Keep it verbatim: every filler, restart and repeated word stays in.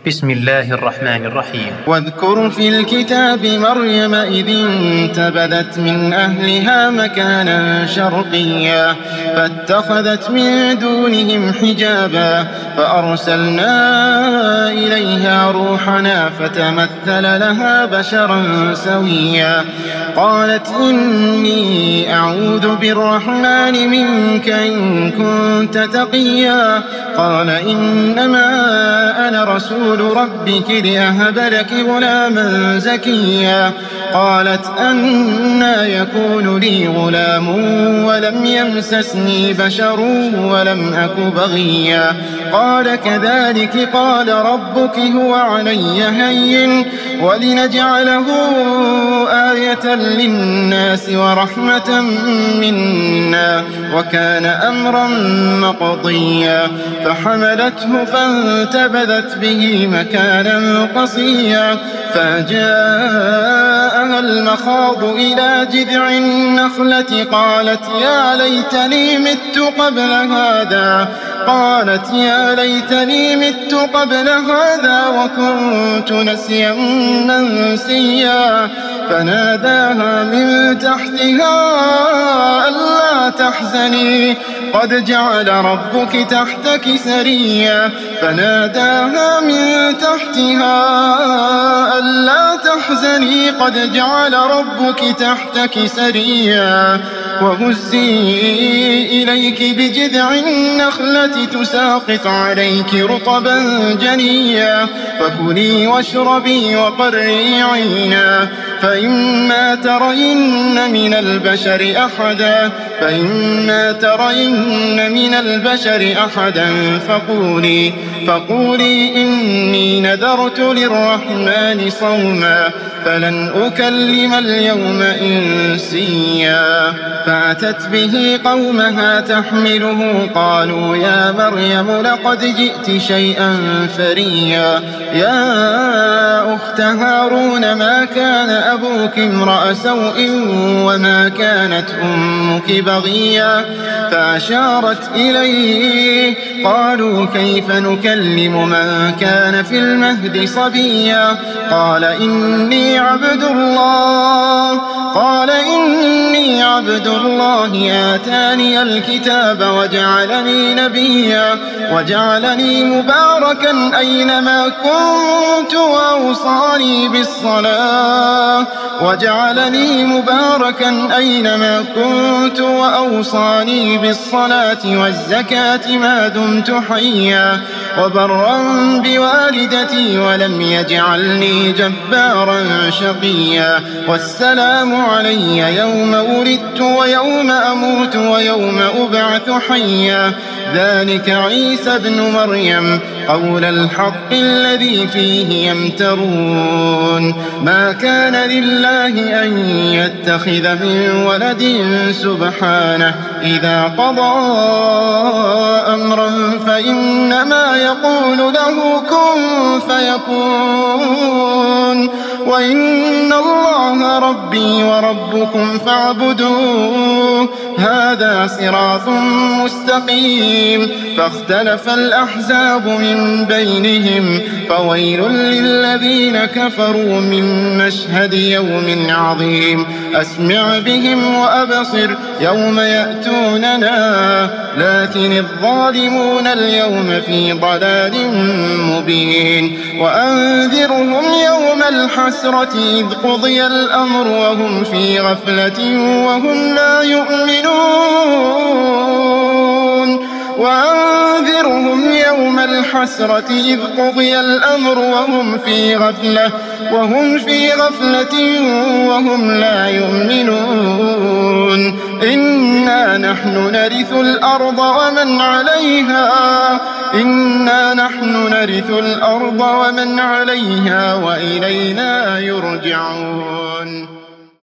بسم الله الرحمن الرحيم. واذكر في الكتاب مريم إذ انتبذت من أهلها مكانا شرقيا فاتخذت من دونهم حجابا فأرسلنا إليها روحنا فتمثل لها بشرا سويا قالت إني أعوذ بالرحمن منك إن كنت تقيا قال إنما أنا رسول ربك لأهب لك غلاما زكيا قالت أنى يكون لي غلام ولم يمسسني بشر ولم أك بغيا قال كذلك قال ربك هو علي هين ولنجعله آية للناس ورحمة منا وكان أمرا مقضيا فحملته فانتبذت به مكانا قصيا فجاءها المخاض إلى جذع النخلة قالت يا ليتني مت قبل هذا قالت يا ليتني مت قبل هذا وكنت نسيا منسيا فناداها من تحتها ألا تحزني قد جعل ربك تحتك سريا فناداها من تحتها ألا تحزني قد جعل ربك تحتك سريا وهزي إليك بجذع النخلة تساقط عليك رطبا جنيا فكلي واشربي وقري عينا فإما ترين من البشر أحدا فإما ترين من البشر أحدا فقولي فقولي إني نذرت للرحمن صوما فلن أكلم اليوم إنسيا فأتت به قومها تحمله قالوا يا مريم لقد جئت شيئا فريا يا أخت هارون ما كان أبوك امرأ سوء وما كانت أمك بغيا فأشارت إليه قالوا كيف نكلم من كان في المهد صبيا قال إني عبد الله قال إني عبد الله آتاني الكتاب وجعلني نبيا وجعلني مباركا أينما كنت وأوصاني بالصلاة وجعلني مباركا أينما كنت وأوصاني بالصلاة والزكاة ما دمت حيا وبرا بوالدتي ولم يجعلني جبارا شقيا والسلام علي يوم ولدت ويوم أموت ويوم أبعث حيا ذلك عيسى ابن مريم قول الحق الذي فيه يمترون ما كان لله أن يتخذ من ولد سبحانه إذا قضى أمرا فإنما يقول له كن فيكون وإن الله ربي وربكم فاعبدوه هذا صراط مستقيم فاختلف الأحزاب من بينهم فويل للذين كفروا من مشهد يوم عظيم أسمع بهم وأبصر يوم يأتوننا لكن الظالمون اليوم في ضلال مبين وأنذرهم يوم الحسرة إذ قضي الأمر وهم في غفلة وهم لا يؤمنون وأنذرهم يوم الحسرة إذ قضي الأمر وهم في غفلة وهم في غفلة وهم لا يؤمنون إنا نحن نرث الأرض ومن عليها إنا نحن نرث الأرض ومن عليها وإلينا يرجعون.